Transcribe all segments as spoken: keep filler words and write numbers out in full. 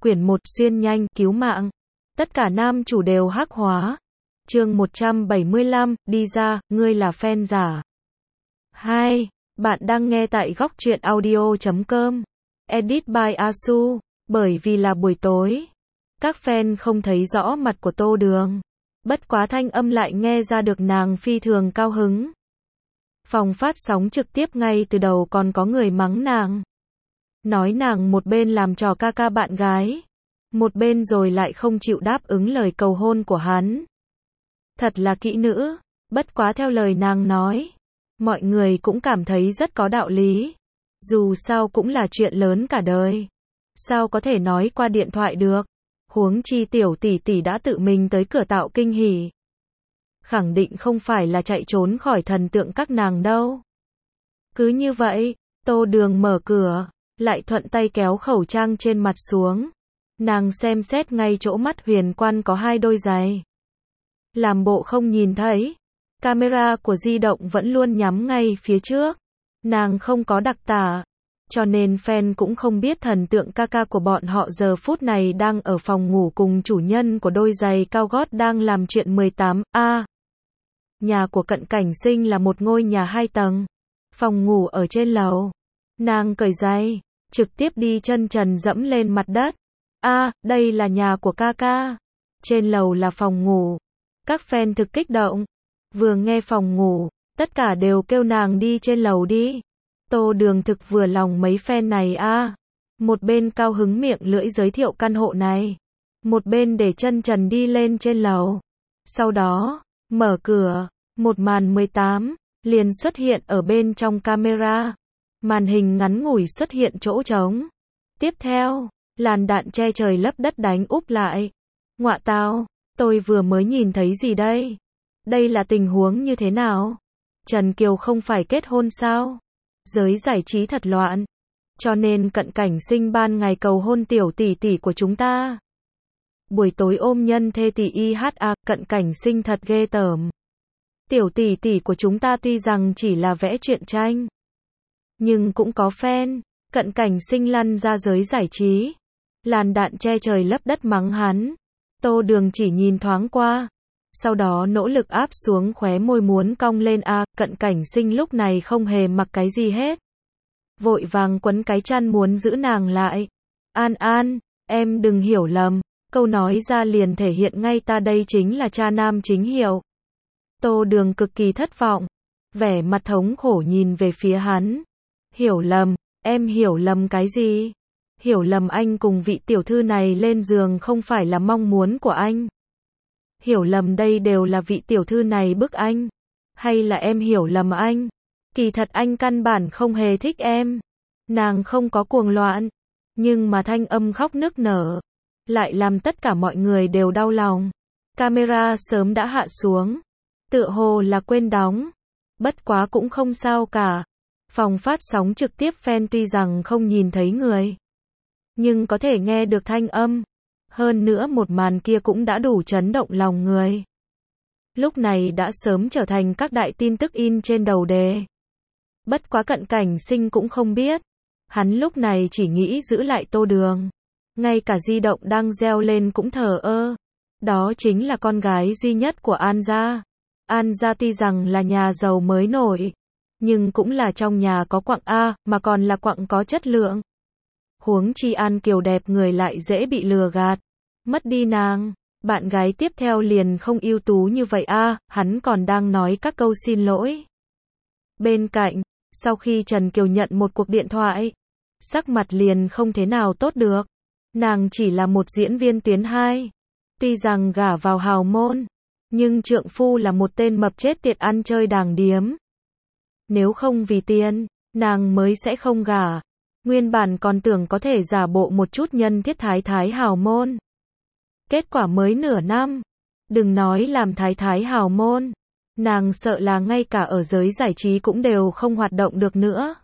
Quyển một xuyên nhanh, cứu mạng. Tất cả nam chủ đều hắc hóa. Chương một trăm bảy mươi lăm, đi ra, ngươi là fan giả. hai. Bạn đang nghe tại góc truyện audio chấm com. Edit by Asu. Bởi vì là buổi tối, các fan không thấy rõ mặt của Tô Đường. Bất quá thanh âm lại nghe ra được nàng phi thường cao hứng. Phòng phát sóng trực tiếp ngay từ đầu còn có người mắng nàng. Nói nàng một bên làm trò ca ca bạn gái, một bên rồi lại không chịu đáp ứng lời cầu hôn của hắn. Thật là kỹ nữ, bất quá theo lời nàng nói, mọi người cũng cảm thấy rất có đạo lý. Dù sao cũng là chuyện lớn cả đời. Sao có thể nói qua điện thoại được? Huống chi tiểu tỷ tỷ đã tự mình tới cửa tạo kinh hỉ. Khẳng định không phải là chạy trốn khỏi thần tượng các nàng đâu. Cứ như vậy, Tô Đường mở cửa, lại thuận tay kéo khẩu trang trên mặt xuống. Nàng xem xét ngay chỗ mắt huyền quan có hai đôi giày. Làm bộ không nhìn thấy. Camera của di động vẫn luôn nhắm ngay phía trước. Nàng không có đặc tả, cho nên fan cũng không biết thần tượng ca ca của bọn họ giờ phút này đang ở phòng ngủ cùng chủ nhân của đôi giày cao gót đang làm chuyện mười tám A. Nhà của Cận Cảnh Sinh là một ngôi nhà hai tầng. Phòng ngủ ở trên lầu. Nàng cởi giày, trực tiếp đi chân trần dẫm lên mặt đất. A, đây là nhà của ca ca. Trên lầu là phòng ngủ. Các fan thực kích động. Vừa nghe phòng ngủ, tất cả đều kêu nàng đi trên lầu đi. Tô Đường thực vừa lòng mấy fan này a. Một bên cao hứng miệng lưỡi giới thiệu căn hộ này, một bên để chân trần đi lên trên lầu. Sau đó, mở cửa, một màn mười tám, liền xuất hiện ở bên trong camera. Màn hình ngắn ngủi xuất hiện chỗ trống. Tiếp theo, làn đạn che trời lấp đất đánh úp lại. Ngọa tao, tôi vừa mới nhìn thấy gì đây? Đây là tình huống như thế nào? Trần Kiều không phải kết hôn sao? Giới giải trí thật loạn. Cho nên Cận Cảnh Sinh ban ngày cầu hôn tiểu tỷ tỷ của chúng ta. Buổi tối ôm nhân thê tỷ i hát a, Cận Cảnh Sinh thật ghê tởm. Tiểu tỷ tỷ của chúng ta tuy rằng chỉ là vẽ truyện tranh, nhưng cũng có fan. Cận Cảnh Sinh lăn ra giới giải trí. Làn đạn che trời lấp đất mắng hắn. Tô Đường chỉ nhìn thoáng qua, sau đó nỗ lực áp xuống khóe môi muốn cong lên a. Cận Cảnh Sinh lúc này không hề mặc cái gì hết, vội vàng quấn cái chăn muốn giữ nàng lại. An An, em đừng hiểu lầm, câu nói ra liền thể hiện ngay ta đây chính là cha nam chính hiệu. Tô Đường cực kỳ thất vọng, vẻ mặt thống khổ nhìn về phía hắn. Hiểu lầm, em hiểu lầm cái gì? Hiểu lầm anh cùng vị tiểu thư này lên giường không phải là mong muốn của anh. Hiểu lầm đây đều là vị tiểu thư này bức anh. Hay là em hiểu lầm anh? Kỳ thật anh căn bản không hề thích em. Nàng không có cuồng loạn, nhưng mà thanh âm khóc nức nở lại làm tất cả mọi người đều đau lòng. Camera sớm đã hạ xuống, tựa hồ là quên đóng. Bất quá cũng không sao cả. Phòng phát sóng trực tiếp fan tuy rằng không nhìn thấy người, nhưng có thể nghe được thanh âm. Hơn nữa một màn kia cũng đã đủ chấn động lòng người. Lúc này đã sớm trở thành các đại tin tức in trên đầu đề. Bất quá Cận Cảnh Sinh cũng không biết. Hắn lúc này chỉ nghĩ giữ lại Tô Đường. Ngay cả di động đang reo lên cũng thờ ơ. Đó chính là con gái duy nhất của An gia. An gia tuy rằng là nhà giàu mới nổi, nhưng cũng là trong nhà có quặng A, mà còn là quặng có chất lượng. Huống chi An Kiều đẹp người lại dễ bị lừa gạt. Mất đi nàng, bạn gái tiếp theo liền không ưu tú như vậy a. À, hắn còn đang nói các câu xin lỗi. Bên cạnh, sau khi Trần Kiều nhận một cuộc điện thoại, sắc mặt liền không thế nào tốt được. Nàng chỉ là một diễn viên tuyến hai. Tuy rằng gả vào hào môn, nhưng trượng phu là một tên mập chết tiệt ăn chơi đàng điếm. Nếu không vì tiền, nàng mới sẽ không gả. Nguyên bản còn tưởng có thể giả bộ một chút nhân thiết thái thái hào môn. Kết quả mới nửa năm, đừng nói làm thái thái hào môn, nàng sợ là ngay cả ở giới giải trí cũng đều không hoạt động được nữa.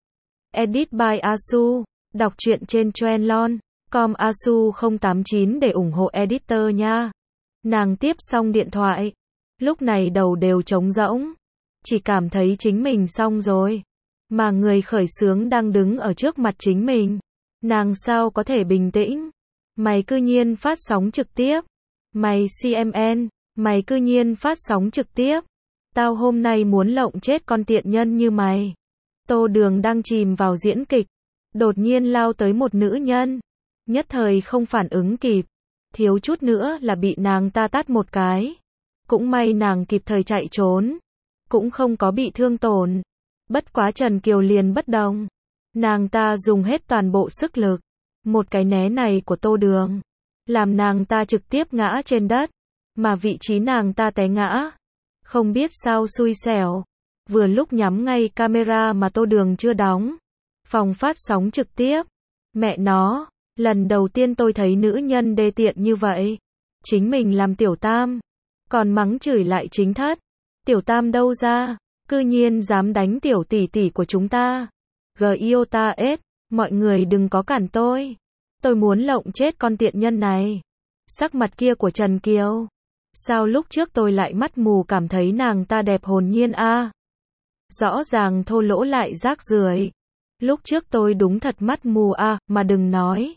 Edit by Asu, đọc truyện trên trendlon chấm com Asu không tám chín để ủng hộ editor nha. Nàng tiếp xong điện thoại, lúc này đầu đều trống rỗng, chỉ cảm thấy chính mình xong rồi. Mà người khởi xướng đang đứng ở trước mặt chính mình. Nàng sao có thể bình tĩnh? Mày cư nhiên phát sóng trực tiếp. Mày xê em en, mày cư nhiên phát sóng trực tiếp. Tao hôm nay muốn lộng chết con tiện nhân như mày. Tô Đường đang chìm vào diễn kịch. Đột nhiên lao tới một nữ nhân. Nhất thời không phản ứng kịp. Thiếu chút nữa là bị nàng ta tát một cái. Cũng may nàng kịp thời chạy trốn. Cũng không có bị thương tổn. Bất quá Trần Kiều liền bất đồng. Nàng ta dùng hết toàn bộ sức lực. Một cái né này của Tô Đường. Làm nàng ta trực tiếp ngã trên đất. Mà vị trí nàng ta té ngã. Không biết sao xui xẻo. Vừa lúc nhắm ngay camera mà Tô Đường chưa đóng. Phòng phát sóng trực tiếp. Mẹ nó, lần đầu tiên tôi thấy nữ nhân đê tiện như vậy. Chính mình làm tiểu tam. Còn mắng chửi lại chính thất. Tiểu tam đâu ra, cư nhiên dám đánh tiểu tỷ tỷ của chúng ta. Giota S, mọi người đừng có cản tôi. Tôi muốn lộng chết con tiện nhân này. Sắc mặt kia của Trần Kiều. Sao lúc trước tôi lại mắt mù cảm thấy nàng ta đẹp hồn nhiên a? À? Rõ ràng thô lỗ lại rác rưởi. Lúc trước tôi đúng thật mắt mù a, à, mà đừng nói.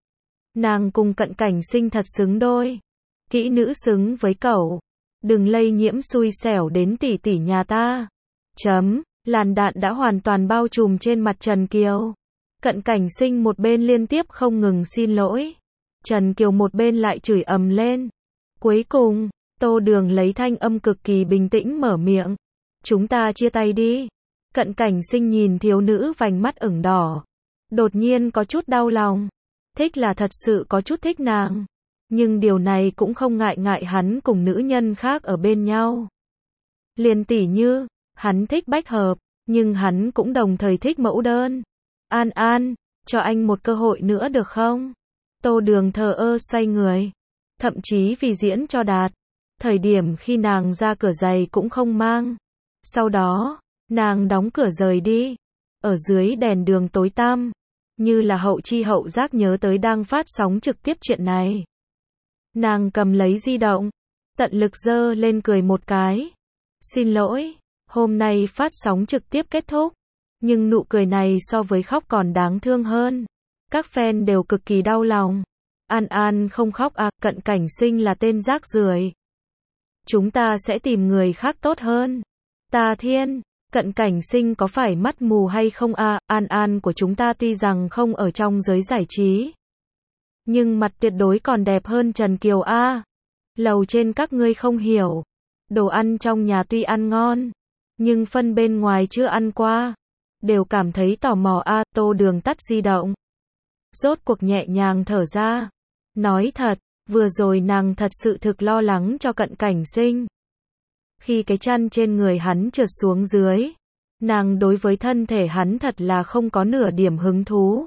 Nàng cùng Cận Cảnh Sinh thật xứng đôi. Kỹ nữ xứng với cẩu. Đừng lây nhiễm xui xẻo đến tỷ tỷ nhà ta. Chấm, làn đạn đã hoàn toàn bao trùm trên mặt Trần Kiều. Cận Cảnh Sinh một bên liên tiếp không ngừng xin lỗi. Trần Kiều một bên lại chửi ầm lên. Cuối cùng, Tô Đường lấy thanh âm cực kỳ bình tĩnh mở miệng. Chúng ta chia tay đi. Cận Cảnh Sinh nhìn thiếu nữ vành mắt ửng đỏ. Đột nhiên có chút đau lòng. Thích là thật sự có chút thích nàng. Nhưng điều này cũng không ngại ngại hắn cùng nữ nhân khác ở bên nhau. Liền tỉ như, hắn thích Bách Hợp, nhưng hắn cũng đồng thời thích Mẫu Đơn. An An, cho anh một cơ hội nữa được không? Tô Đường thờ ơ xoay người. Thậm chí vì diễn cho đạt. Thời điểm khi nàng ra cửa giày cũng không mang. Sau đó, nàng đóng cửa rời đi. Ở dưới đèn đường tối tăm. Như là hậu chi hậu giác nhớ tới đang phát sóng trực tiếp chuyện này. Nàng cầm lấy di động. Tận lực giơ lên cười một cái. Xin lỗi, hôm nay phát sóng trực tiếp kết thúc. Nhưng nụ cười này so với khóc còn đáng thương hơn. Các fan đều cực kỳ đau lòng. An An không khóc à, Cận Cảnh Sinh là tên rác rưởi. Chúng ta sẽ tìm người khác tốt hơn. Ta thiên, Cận Cảnh Sinh có phải mắt mù hay không à, An An của chúng ta tuy rằng không ở trong giới giải trí. Nhưng mặt tuyệt đối còn đẹp hơn Trần Kiều a. À. Lầu trên các ngươi không hiểu. Đồ ăn trong nhà tuy ăn ngon. Nhưng phân bên ngoài chưa ăn qua. Đều cảm thấy tò mò a. À, Tô Đường tắt di động. Rốt cuộc nhẹ nhàng thở ra. Nói thật, vừa rồi nàng thật sự thực lo lắng cho Cận Cảnh Sinh. Khi cái chăn trên người hắn trượt xuống dưới. Nàng đối với thân thể hắn thật là không có nửa điểm hứng thú.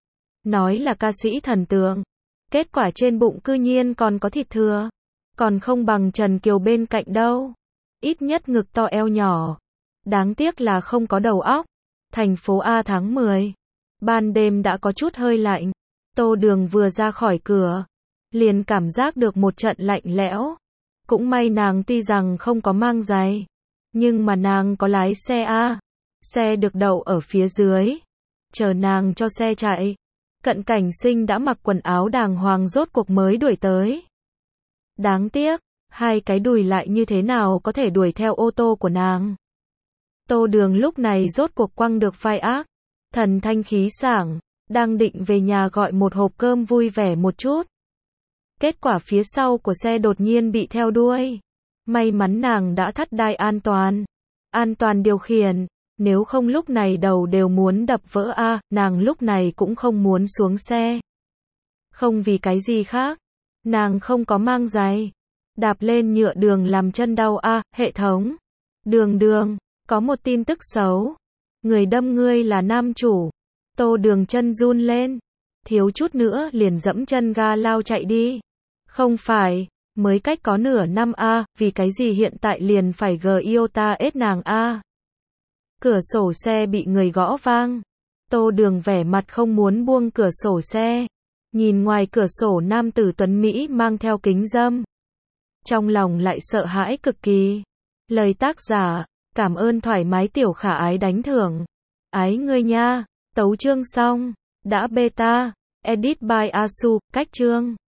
Nói là ca sĩ thần tượng. Kết quả trên bụng cư nhiên còn có thịt thừa. Còn không bằng Trần Kiều bên cạnh đâu. Ít nhất ngực to eo nhỏ. Đáng tiếc là không có đầu óc. Thành phố A tháng mười. Ban đêm đã có chút hơi lạnh. Tô Đường vừa ra khỏi cửa. Liền cảm giác được một trận lạnh lẽo. Cũng may nàng tuy rằng không có mang giày. Nhưng mà nàng có lái xe A. Xe được đậu ở phía dưới. Chờ nàng cho xe chạy. Cận Cảnh Sinh đã mặc quần áo đàng hoàng rốt cuộc mới đuổi tới. Đáng tiếc, hai cái đùi lại như thế nào có thể đuổi theo ô tô của nàng. Tô Đường lúc này rốt cuộc quăng được phai ác. Thần thanh khí sảng, đang định về nhà gọi một hộp cơm vui vẻ một chút. Kết quả phía sau của xe đột nhiên bị theo đuôi. May mắn nàng đã thắt đai an toàn. An toàn điều khiển. Nếu không lúc này đầu đều muốn đập vỡ a, à, nàng lúc này cũng không muốn xuống xe. Không vì cái gì khác. Nàng không có mang giày. Đạp lên nhựa đường làm chân đau a, à, hệ thống. Đường Đường, có một tin tức xấu. Người đâm ngươi là nam chủ. Tô Đường chân run lên. Thiếu chút nữa liền dẫm chân ga lao chạy đi. Không phải, mới cách có nửa năm a, à, vì cái gì hiện tại liền phải Giota S nàng a. À. Cửa sổ xe bị người gõ vang. Tô Đường vẻ mặt không muốn buông cửa sổ xe. Nhìn ngoài cửa sổ nam tử tuấn Mỹ mang theo kính râm. Trong lòng lại sợ hãi cực kỳ. Lời tác giả, cảm ơn thoải mái tiểu khả ái đánh thưởng. Ái ngươi nha, tấu chương xong, đã beta. Edit by Asu, cách chương